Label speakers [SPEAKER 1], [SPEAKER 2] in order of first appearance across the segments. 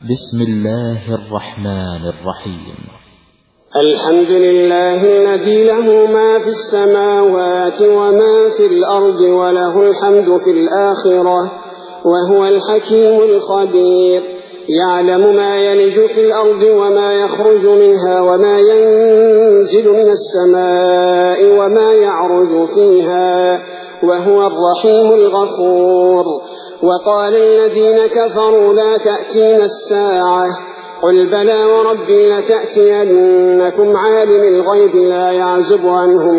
[SPEAKER 1] بسم الله الرحمن الرحيم.
[SPEAKER 2] الحمد لله الذي له ما في السماوات وما في الأرض وله الحمد في الآخرة وهو الحكيم الخبير. يعلم ما يلج في الأرض وما يخرج منها وما ينزل من السماء وما يعرج فيها وهو الرحيم الغفور. وقال الذين كفروا لا تأتينا الساعة قل بلى وربي لتأتينكم عالم الغيب لا يعزب عنه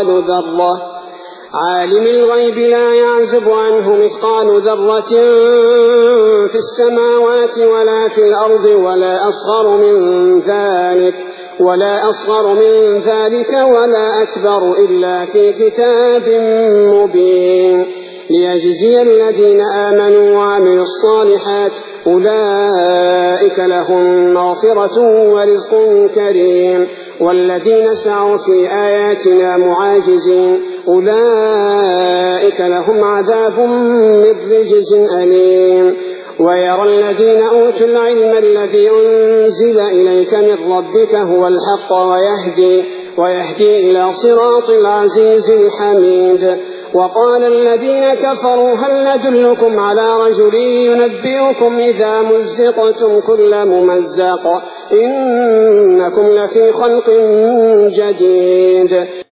[SPEAKER 2] مثقال ذرة في السماوات ولا في الأرض ولا أصغر من ذلك ولا أكبر إلا في كتاب مبين ليجزي الذين آمنوا وعملوا الصالحات أولئك لهم مغفرة ورزق كريم. والذين سعوا في آياتنا معاجزين أولئك لهم عذاب من رجز أليم. ويرى الذين أوتوا العلم الذي أنزل إليك من ربك هو الحق ويهدي إلى صراط العزيز الحميد. وقال الذين كفروا هل ندلكم على رجل ينبئكم إذا مزقتم كل ممزق إنكم لفي خلق جديد.